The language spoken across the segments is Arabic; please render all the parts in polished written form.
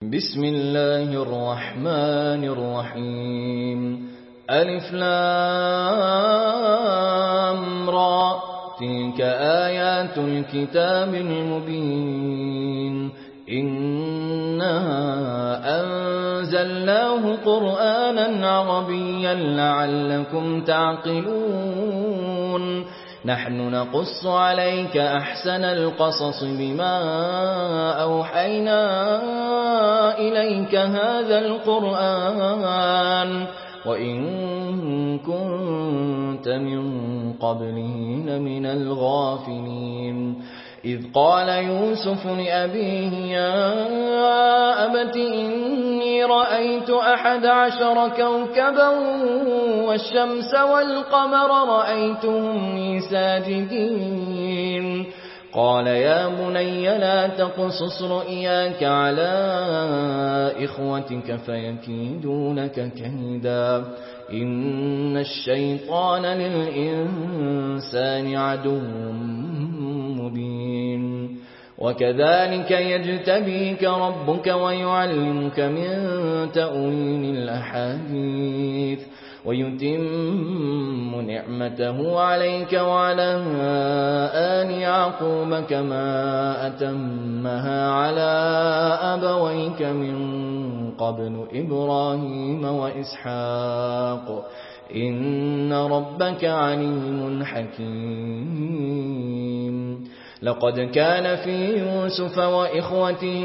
بسم الله الرحمن الرحيم ألف لام را تلك آيات الكتاب المبين إنا أنزلناه قرآنا عربيا لعلكم تعقلون نحن نقص عليك أحسن القصص بما أوحينا إليك هذا القرآن وإن كنت من قبله لمن الغافلين إذ قال يوسف لأبيه يا أبت إني رأيت 11 كوكبا والشمس والقمر رأيتهم لي ساجدين قال يا بني لا تقصص رؤياك على إخوتك فيكيدونك كيدا إن الشيطان للإنسان عدو مبين وكذلك يجتبيك ربك ويعلمك من تأويل الأحاديث ويتم نعمته عليك وعلى آل يعقوب كما أتمها على أبويك من قبل إبراهيم وإسحاق إن ربك عليم حكيم لقد كان في يوسف وإخوته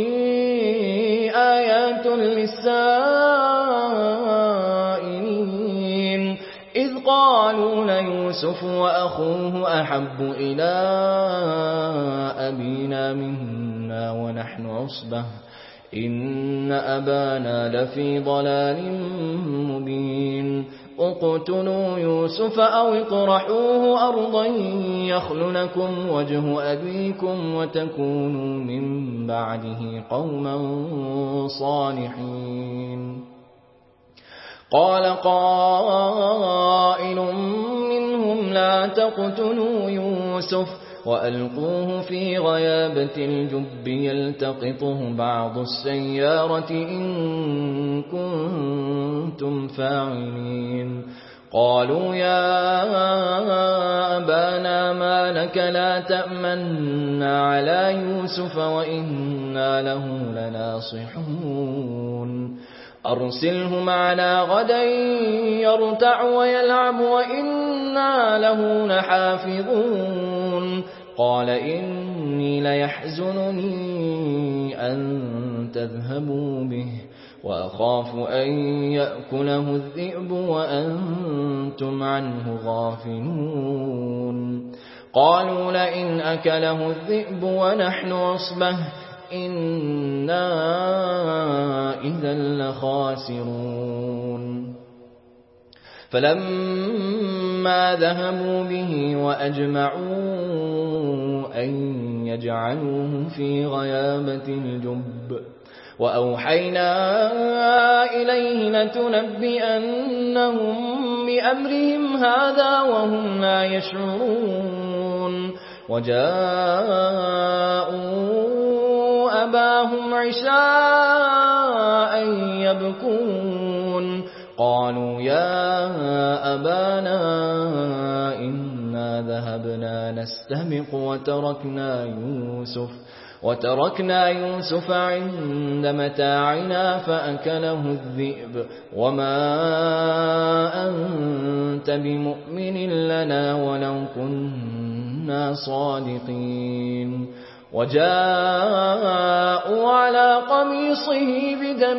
آيات للسائلين إذ قالوا ليوسف وأخوه أحب إلى أبينا منا ونحن عصبة إن أبانا لفي ضلال مبين اقتلوا يوسف أو اطرحوه أرضا يخل لكم وجه أبيكم وتكونوا من بعده قوما صالحين قال قائل منهم لا تقتلوا يوسف وألقوه في غيابة الجب يلتقطه بعض السيارة إن كنتم فاعلين قالوا يا أبانا ما لك لا تأمنا على يوسف وإنا له لناصحون أرسله معنا غدا يرتع ويلعب وإنا له لحافظون قال إني ليحزنني أن تذهبوا به وأخاف أن يأكله الذئب وأنتم عنه غافلون قالوا لئن أكله الذئب ونحن عصبة إنا إذا لخاسرون فلما ذهبوا به وأجمعوا أن يجعلوه في غيابة الجب وأوحينا إليه لتنبئنهم بأمرهم هذا وهم لا يشعرون وجاءوا أباهم عشاء يبكون قالوا يا أبانا إنا ذهبنا نستبق وتركنا يوسف عند متاعنا فأكله الذئب وما أنت بمؤمن لنا ولو كنا صادقين وجاءوا على قميصه بدم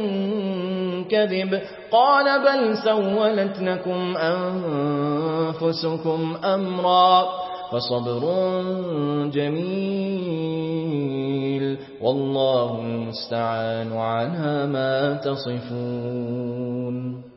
كذب قال بل سولت لكم أنفسكم أمرا فصبر جميل والله المستعان على ما تصفون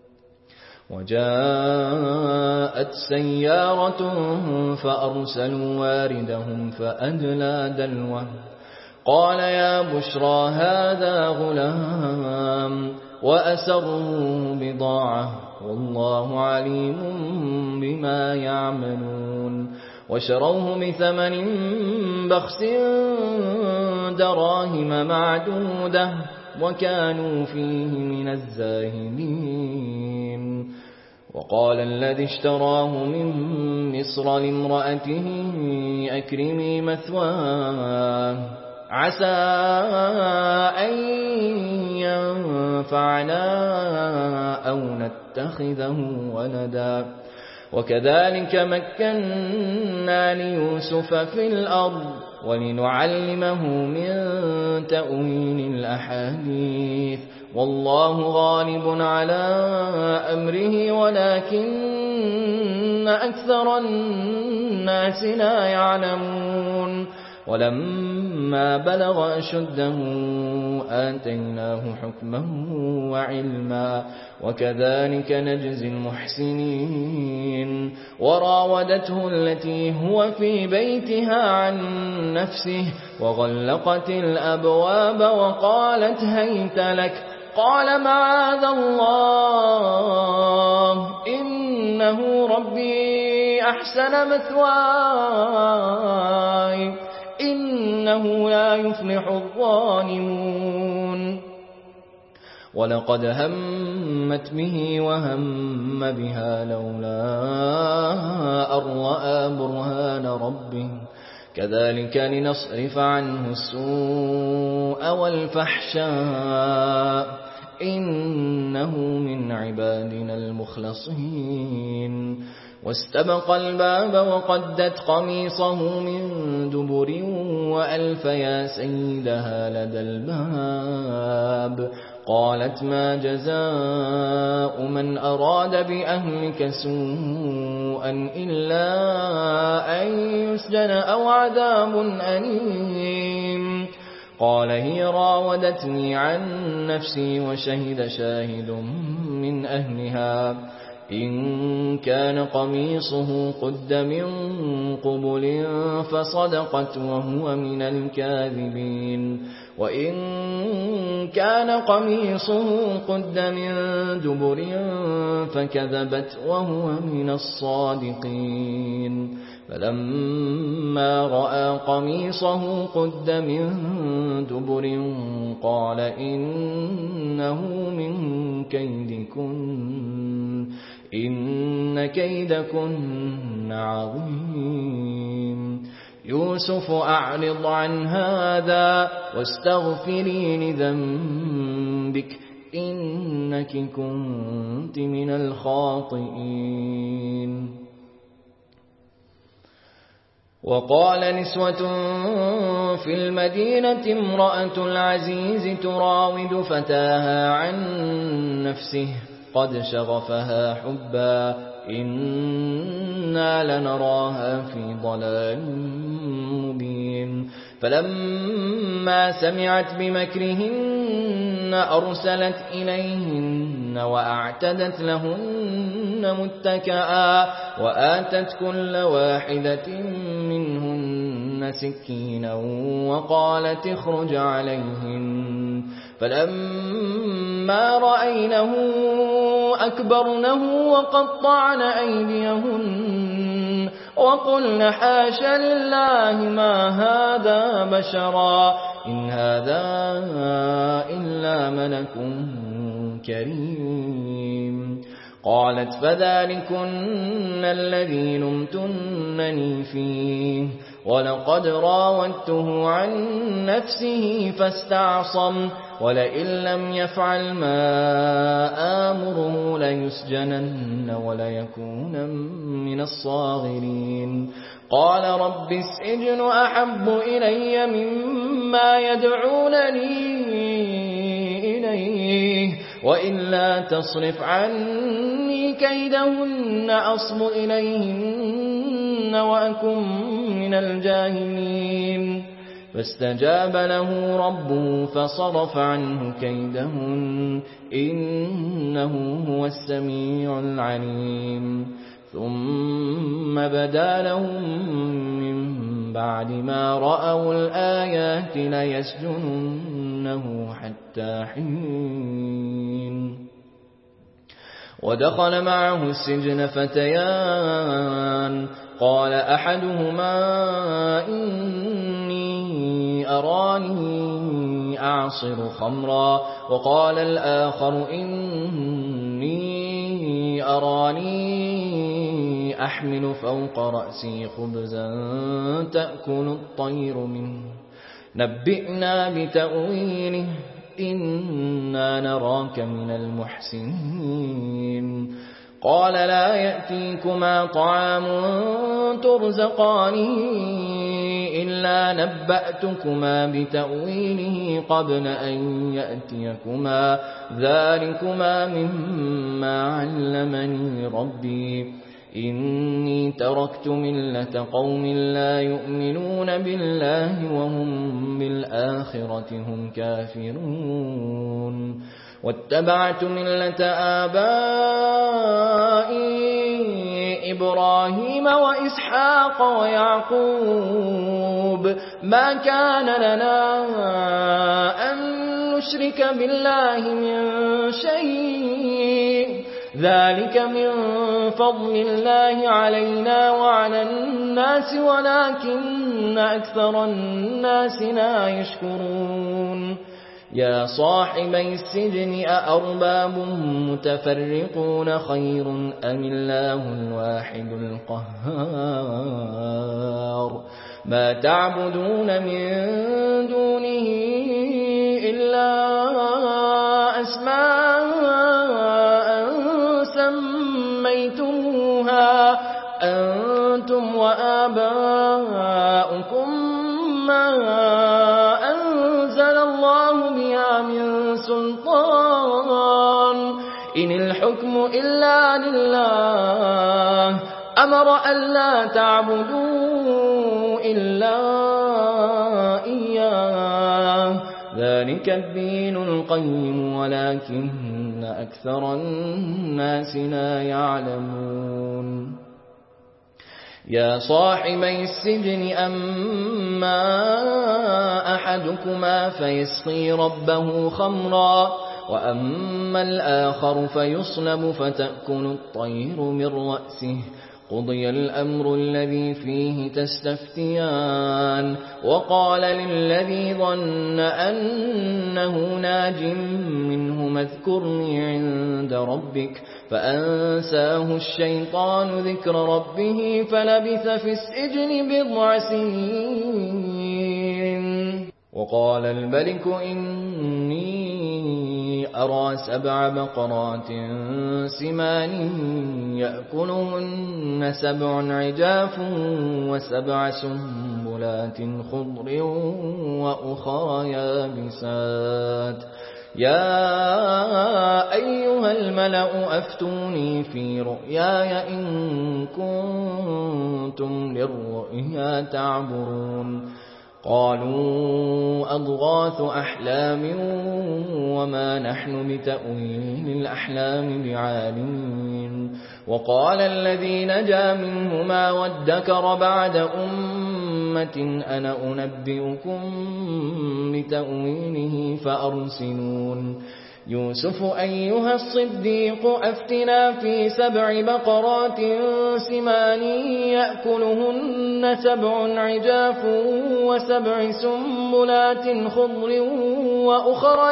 وجاءت سيارة فأرسلوا واردهم فأدلى دلوه قال يا بشرى هذا غلام وأسروا بضاعة والله عليم بما يعملون وشروه بثمن بخس دراهم معدودة وكانوا فيه من الزاهدين. وقال الذي اشتراه من مصر لامرأته أكرمي مثواه عسى أن ينفعنا أو نتخذه ولدا وكذلك مكنا ليوسف في الأرض ولنعلمه من تأويل الأحاديث والله غالب على أمره ولكن أكثر الناس لا يعلمون. ولما بلغ أشده آتيناه حكما وعلما وكذلك نجزي المحسنين. وراودته التي هو في بيتها عن نفسه وغلقت الأبواب وقالت هيت لك قال معاذ الله إنه ربي أحسن مثواي إنه لا يفلح الظالمون. ولقد همت به وهم بها لولا أن رأى برهان ربه كذلك لنصرف عنه السوء والفحشاء إنه من عبادنا المخلصين. واستبق الباب وقدت قميصه من دبر وألف يا سيدها لدى الباب قالت ما جزاء من أراد بأهلك سوءا إلا أن يسجن أو عذاب أليم. قال هي راودتني عن نفسي وشهد شاهد من أهلها إن كان قميصه قد من قبل فصدقت وهو من الكاذبين وإن كان قميصه قد من دبر فكذبت وهو من الصادقين. فلما رأى قميصه قد من دبر قال إنه من كيدكن إن كيدكن عظيم. يوسف أعرض عن هذا واستغفري لذنبك إنك كنت من الخاطئين. وقال نسوة في المدينة امرأة العزيز تراود فتاها عن نفسه قد شغفها حبا إنا لنراها في ضلال مبين. فلما سمعت بمكرهن أرسلت إليهن وأعتدت لهن متكئا وآتت كل واحدة منهن سكينا وقالت اخرج عليهن. فلما رأينه أكبرنه وقطعن أيديهن وقلن حاش لله ما هذا بشرا إن هذا إلا ملك كريم. قالت فذلكن الذي لمتنني فيه ولقد راودته عن نفسه فاستعصم ولئن لم يفعل ما آمره ليسجنن وليكون من الصاغرين. قال رب السجن أحب إلي مما يدعونني إليه وإلا تصرف عني كيدهن أصب إليهن وأكن من الجاهلين. فاستجاب له ربه فصرف عنه كيدهن إنه هو السميع العليم. ثم بدا لهم من بعد ما رأوا الآيات ليسجننه حتى حين. ودخل معه السجن فتيان قال أحدهما إني أراني أعصر خمرا وقال الآخر إني أراني أحمل فوق رأسي خبزا تأكل الطير منه نبئنا بتأويله إنا نراك من المحسنين قال لا يأتيكما طعام ترزقانه إلا نبأتكما بتأويله قبل أن يأتيكما ذلكما مما علمني ربي إني تركت ملة قوم لا يؤمنون بالله وهم بالآخرة هم كافرون واتبعت ملة آبائي إبراهيم وإسحاق ويعقوب ما كان لنا أن نشرك بالله من شيء ذلك من فضل الله علينا وعلى الناس ولكن أكثر الناس لا يشكرون يا صاحبي السجن أأرباب متفرقون خير أم الله الواحد القهار ما تعبدون من دونه إلا أسماء سميتموها أنتم وآباؤكم ما أنزل الله بها من سلطان إن الحكم إلا لله أمر ألا تعبدوا إلا إياه ذلك الدين القيم ولكن أكثر الناس لا يعلمون يا صاحبي السجن أما أحدكما فيسقي ربه خمرا وأما الآخر فيصلب فتأكل الطير من رأسه قضي الأمر الذي فيه تستفتيان وقال للذي ظن أنه ناج منهما اذكرني عند ربك فأنساه الشيطان ذكر ربه فلبث في السجن بضع سنين وقال الملك إني أرى 7 بقرات سمان يأكلهن 7 عجاف و7 سنبلات خضر وأخرى يابسات يا أيها الملأ أفتوني في رؤياي إن كنتم للرؤيا تعبرون قالوا أضغاث أحلام وما نحن بتأويل الأحلام بعالمين وقال الذي نجا منهما وادكر بعد أمة أنا أنبئكم بتأويله فأرسلون يوسف أيها الصديق أفتنا في 7 بقرات سمان يأكلهن 7 عجاف و7 سنبلات خضر وأخرى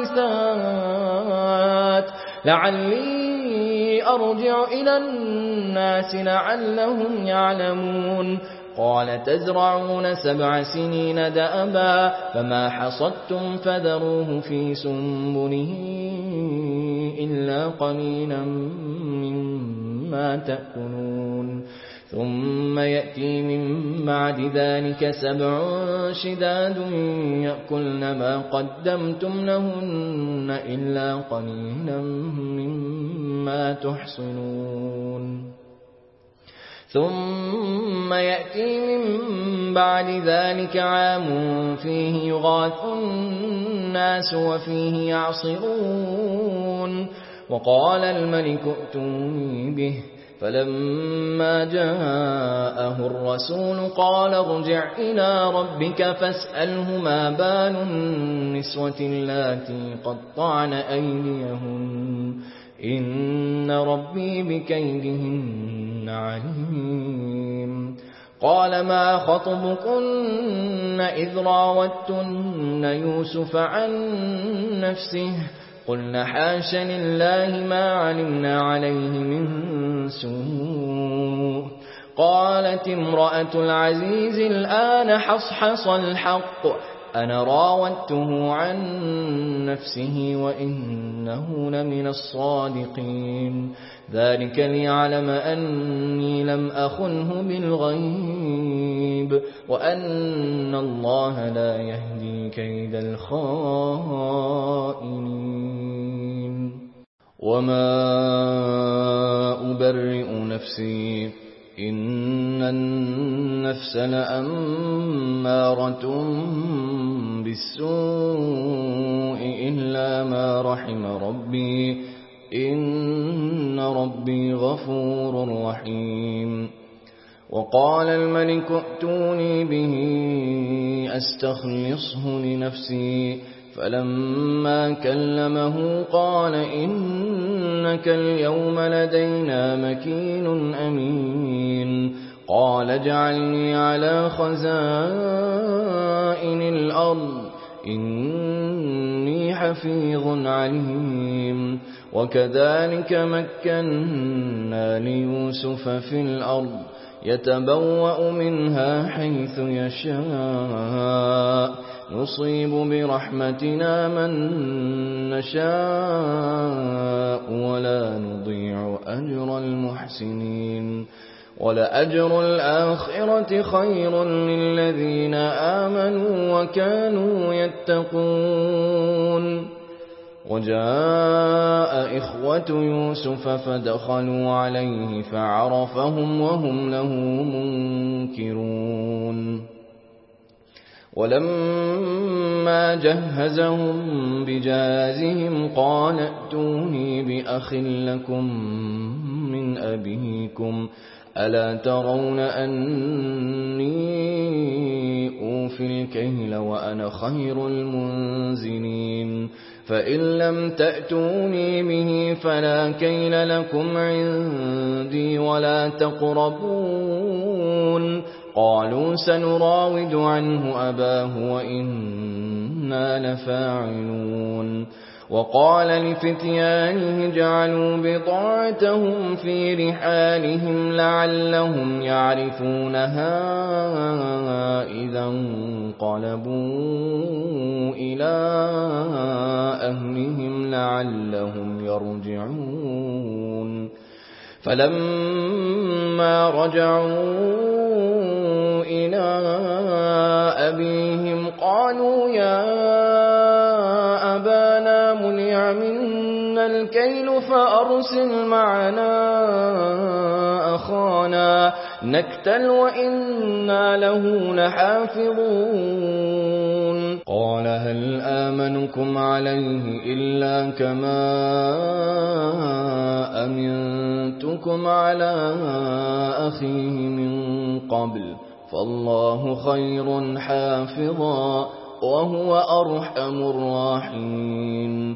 يابسات لعلي أرجع إلى الناس لعلهم يعلمون قال تزرعون 7 سنين دأبا فما حصدتم فذروه في سنبله إلا قليلا مما تأكلون ثم يأتي من بعد ذلك 7 شداد يأكلن ما قدمتم لهن إلا قليلا مما تحصنون ثم يأتي من بعد ذلك عام فيه يغاث الناس وفيه يعصرون وقال الملك ائتوني به فلما جاءه الرسول قال ارجع إلى ربك فاسأله ما بال النسوة اللاتي قطعن أيديهن إن ربي بكيدهن عليم. قال ما خطبكن إذ راوتن يوسف عن نفسه قلنا حاش لله ما علمنا عليه من سوء. قالت امرأة العزيز الآن حصحص الحق أنا راودته عن نفسه وإنه لمن الصادقين ذلك ليعلم أني لم أخنه بالغيب وأن الله لا يهدي كيد الخائنين. وما أبرئ نفسي إن النفس لأمارة بالسوء إلا ما رحم ربي إن ربي غفور رحيم. وقال الملك ائتوني به أستخلصه لنفسي فلما كلمه قال إنك اليوم لدينا مكين أمين. قال اجعلني على خزائن الأرض إني حفيظ عليم. وكذلك مكنا ليوسف في الأرض يتبوأ منها حيث يشاء نصيب برحمتنا من نشاء ولا نضيع أجر المحسنين. ولأجر الآخرة خير للذين آمنوا وكانوا يتقون. وجاء إخوة يوسف فدخلوا عليه فعرفهم وهم له منكرون. ولما جهزهم بجهازهم قال ائتوني بأخ لكم من أبيكم ألا ترون أني أوفي الكيل وأنا خير المنزلين. فإن لم تأتوني به فلا كيل لكم عندي ولا تقربون. قالوا سنراود عنه أباه وإنا لفاعلون. وقال لفتيانه اجعلوا بضاعتهم في رحالهم لعلهم يعرفونها إذا انقلبوا إلى أهلهم لعلهم يرجعون. فلما رجعوا إلى أبيهم قالوا يا أبانا منع منا الكيل فأرسل معنا أخانا نكتل وإنا له لحافظون. قال هل آمنكم عليه إلا كما أمنتكم على أخيه من قبل فالله خير حافظا وهو أرحم الراحمين.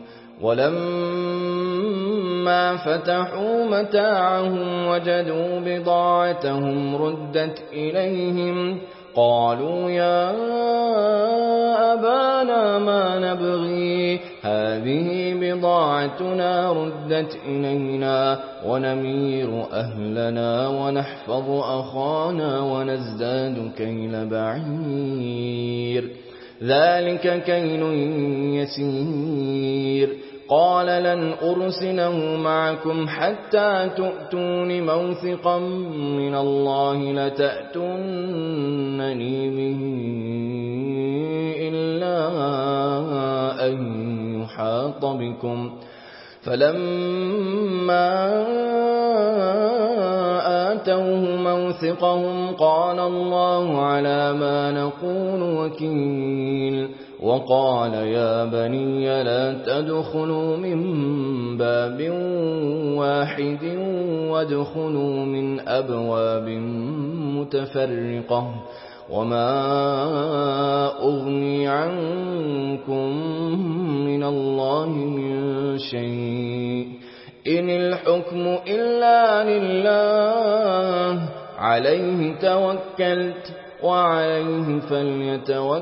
ولما فتحوا متاعهم وجدوا بضاعتهم ردت إليهم قالوا يا أبانا ما نبغي هذه بضاعتنا ردت إلينا ونمير أهلنا ونحفظ أخانا ونزداد كيل بعير ذلك كيل يسير. قال لن أرسله معكم حتى تؤتون موثقا من الله لتأتونني به إلا أن يحاط بكم. فلما آتوه موثقهم قال الله على ما نقول وكيل. وقال يا بني لا تدخلوا من باب واحد وادخلوا من أبواب متفرقة وما أغني عنكم من الله من شيء إن الحكم إلا لله عليه توكلت وعليه فليتوكل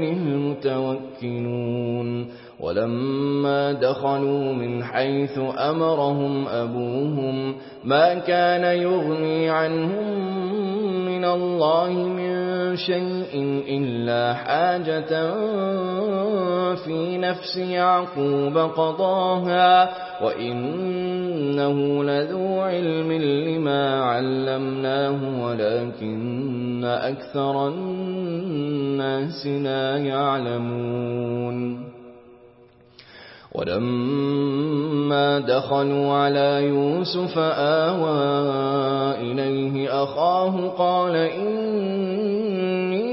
المتوكلون ولما دخلوا من حيث أمرهم أبوهم ما كان يغني عنهم من الله من شيء إلا حاجة في نفس يعقوب قضاها وإنه لذو علم لما علمناه ولكن أكثر الناس لا يعلمون ولما دخلوا على يوسف آوى إليه أخاه قال إني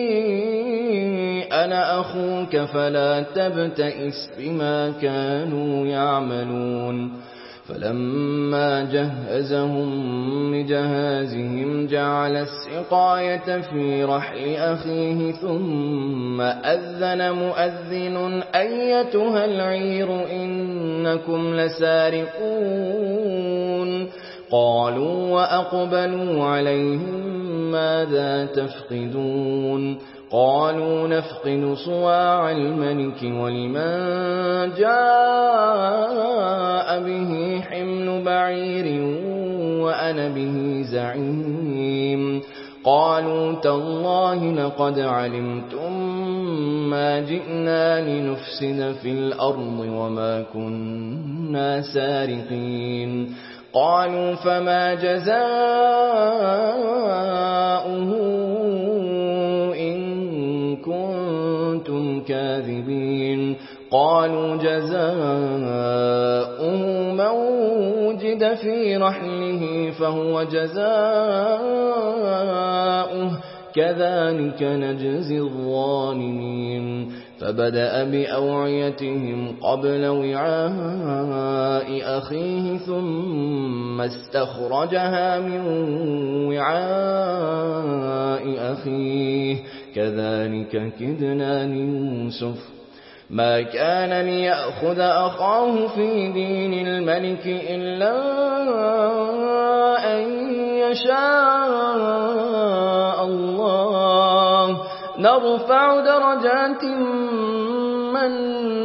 أنا أخوك فلا تبتئس بما كانوا يعملون فلما جهزهم بجهازهم جعل السقاية في رحل أخيه ثم أذن مؤذن أيتها العير إنكم لسارقون قالوا وأقبلوا عليهم ماذا تفقدون قالوا نفقد صواع الملك ولمن جاء به حمل بعير وأنا به زعيم قالوا تالله لقد علمتم ما جئنا لنفسد في الأرض وما كنا سارقين قالوا فما جزاؤه إن كنتم كاذبين قالوا جزاؤه من وجد في رحله فهو جزاؤه كذلك نجزي الظالمين فبدأ بأوعيتهم قبل وعاء أخيه ثم استخرجها من وعاء أخيه كذلك كدنا ليوسف ما كان ليأخذ أخاه في دين الملك إلا أن يشاء الله نرفع درجات من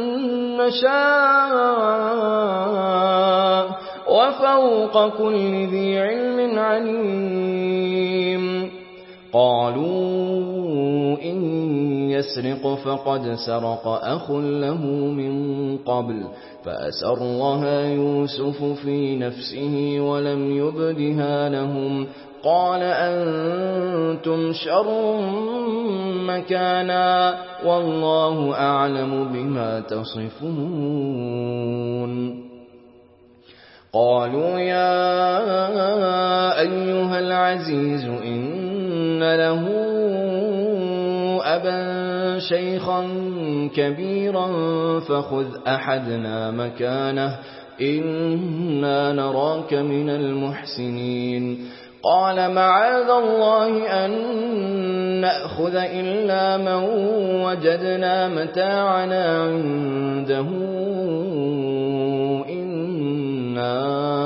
نشاء وفوق كل ذي علم عليم قالوا إن يسرق فقد سرق أخ له من قبل فأسرها يوسف في نفسه ولم يبدها لهم قال أنتم شر مكانا والله أعلم بما تصفون قالوا يا أيها العزيز إن له أبا شيخا كبيرا فخذ أحدنا مكانه إنا نراك من المحسنين قال معاذ الله أن نأخذ إلا من وجدنا متاعنا عنده إنا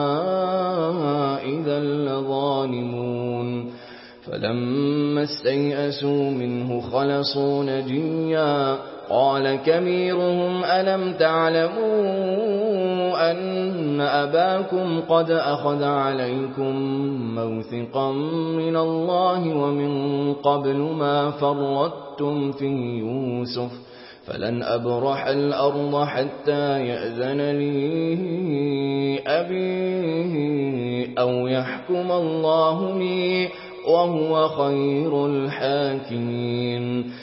إذا لظالمون فلما استيئسوا منه خلصوا نجيا قال كبيرهم ألم تعلموا أن أباكم قد أخذ عليكم موثقا من الله ومن قبل ما فرطتم في يوسف فلن أبرح الأرض حتى يأذن لي أبي أو يحكم الله لي وهو خير الحاكمين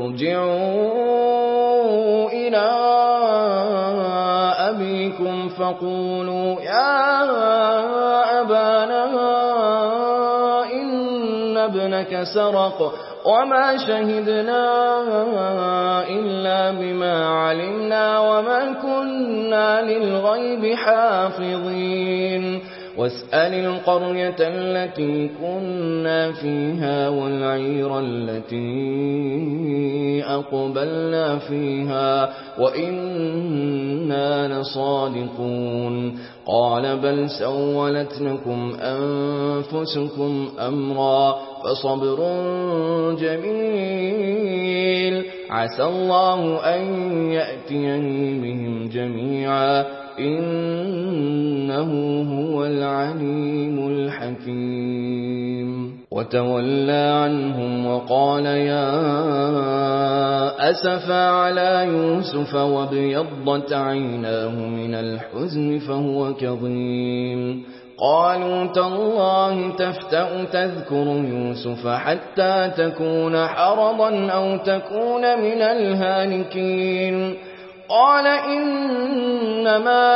ارجعوا إلى أبيكم فقولوا يا أبانا إن ابنك سرق وما شهدنا إلا بما علمنا وما كنا للغيب حافظين واسأل القرية التي كنا فيها والعير التي أقبلنا فيها وإنا لصادقون قال بل سولت لكم أنفسكم أمرا فصبر جميل عسى الله أن يأتيني بهم جميعا إنه هو العليم الحكيم وتولى عنهم وقال يا أسفا على يوسف وابيضت عيناه من الحزن فهو كظيم قالوا تالله تفتأ تذكر يوسف حتى تكون حرضا أو تكون من الهالكين قال إنما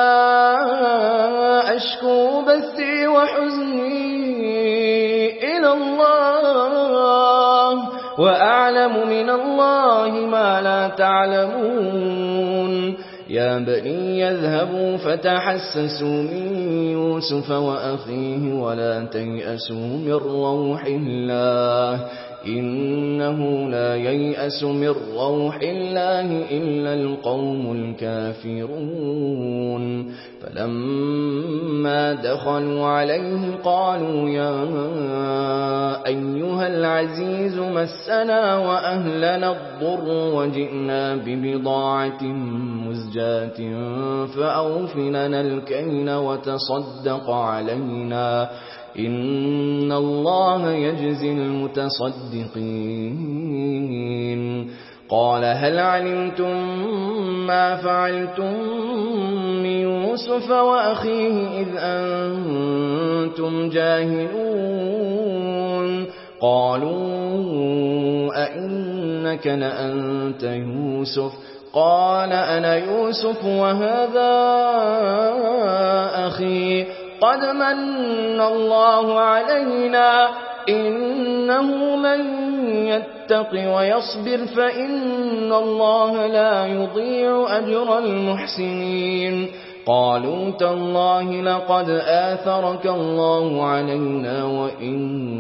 أشكو بثي وحزني إلى الله وأعلم من الله ما لا تعلمون يا بني يذهبوا فتحسسوا من يوسف وأخيه ولا تيأسوا من روح الله إنه لا ييأس من روح الله إلا القوم الكافرون فلما دخلوا عليه قالوا يا أيها العزيز مسنا وأهلنا الضر وجئنا ببضاعة مزجاة فأوف لنا الكيل وتصدق علينا إن الله يجزي المتصدقين قال هل علمتم ما فعلتم بيوسف وأخيه إذ أنتم جاهلون قالوا أئنك لأنت يوسف قال أنا يوسف وهذا أخي قد من الله علينا إنه من يتق ويصبر فإن الله لا يضيع أجر المحسنين قالوا تالله لقد آثرك الله علينا وإن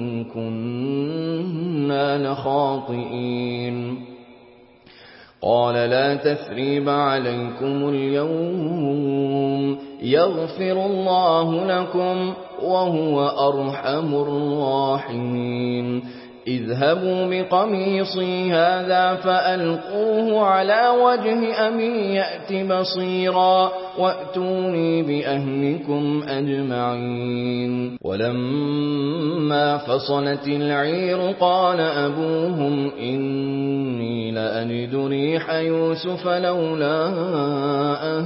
كنا لخاطئين قال لا تثريب عليكم اليوم يغفر الله لكم وهو أرحم الراحمين اذهبوا بقميصي هذا فألقوه على وجه أبي يأت بصيرا وأتوني بأهلكم أجمعين ولما فصلت العير قال أبوهم إني لأجد ريح يوسف لولا أن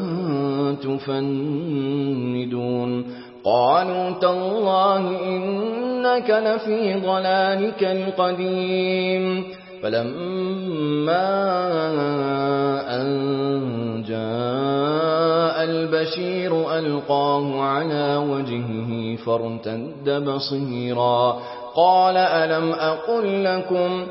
تفندون قالوا تالله إنك لفي ضلالك القديم فلما أن جاء البشير ألقاه على وجهه فارتد بصيرا قال ألم أقل لكم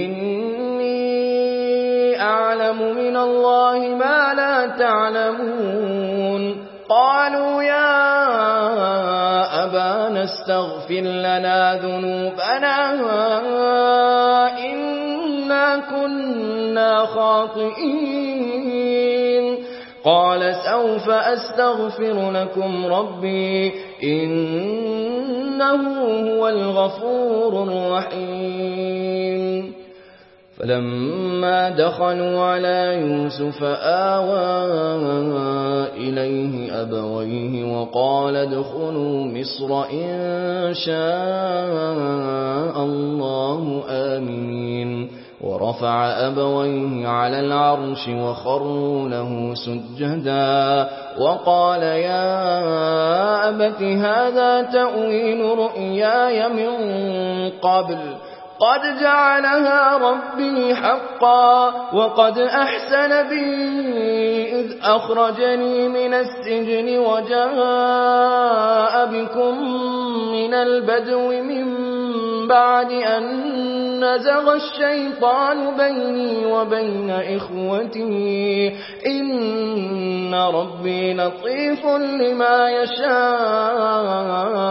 إني أعلم من الله ما لا تعلمون قالوا يا أبانا استغفر لنا ذنوبنا إنا كنا خاطئين قال سوف أستغفر لكم ربي إنه هو الغفور الرحيم فلما دخلوا على يوسف آوى إليه أبويه وقال ادخلوا مصر إن شاء الله آمنين ورفع أبويه على العرش وخروا له سجدا وقال يا أبت هذا تأويل رؤياي من قبل قد جعلها ربي حقا وقد أحسن بي إذ أخرجني من السجن وجاء بكم من البدو من بعد أن نزغ الشيطان بيني وبين إخوتي إن ربي لطيف لما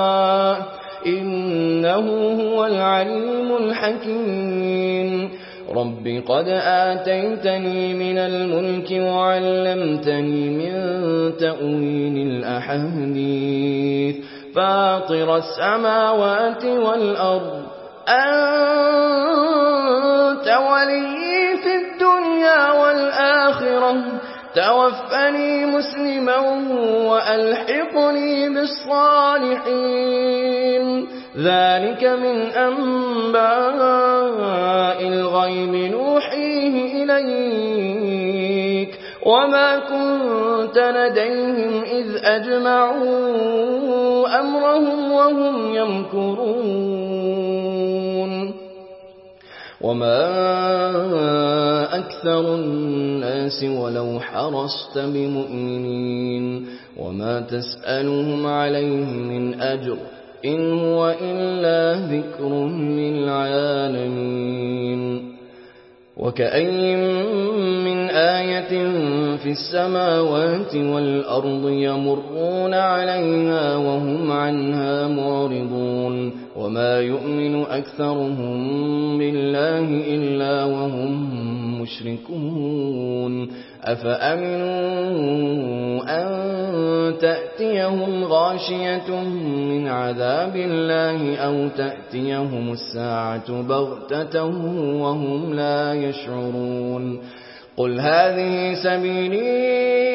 يشاء إنه هو العليم الحكيم رب قد آتيتني من الملك وعلمتني من تأويل الأحاديث فاطر السماوات والأرض أنت ولي في الدنيا والآخرة توفني مسلما وألحقني بالصالحين ذلك من أنباء الغيب نوحيه إليك وما كنت لديهم إذ أجمعوا أمرهم وهم يمكرون وما أكثر الناس ولو حرصت بمؤمنين وما تسألهم عليه من أجر إن هو إلا ذكر للعالمين وكأي من آية في السماوات والأرض يمرون عليها وهم عنها معرضون وما يؤمن أكثرهم بالله إلا وهم مشركون أفأمنوا أن تأتيهم غاشية من عذاب الله أو تأتيهم الساعة بغتة وهم لا يشعرون قل هذه سبيلي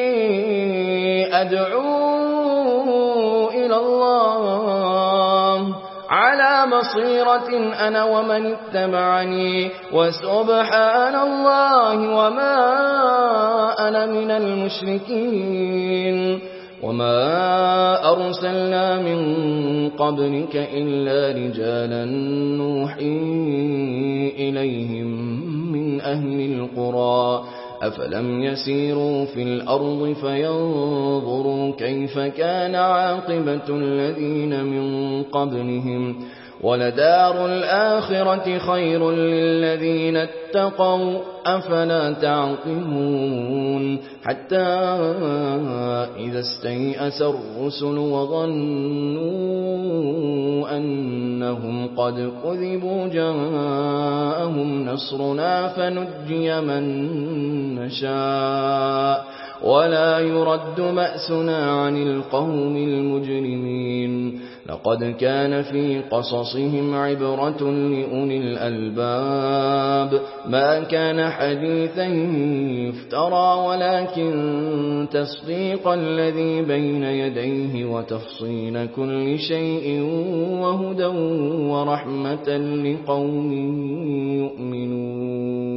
أدعو إلى الله على بصيرة أنا ومن اتبعني وسبحان الله وما أنا من المشركين وما أرسلنا من قبلك إلا رجالا نوحي إليهم من أهل القرى أفلم يسيروا في الأرض فينظروا كيف كان عاقبة الذين من قبلهم ولدار الآخرة خير للذين اتقوا أفلا تعقلون حتى إذا استيأس الرسل وظنوا أنهم قد كذبوا جاءهم نصرنا فنجي من نشاء ولا يرد بأسنا عن القوم المجرمين لقد كان في قصصهم عبرة لأولي الألباب ما كان حديثا يفترى ولكن تصديق الذي بين يديه وتفصيل كل شيء وهدى ورحمة لقوم يؤمنون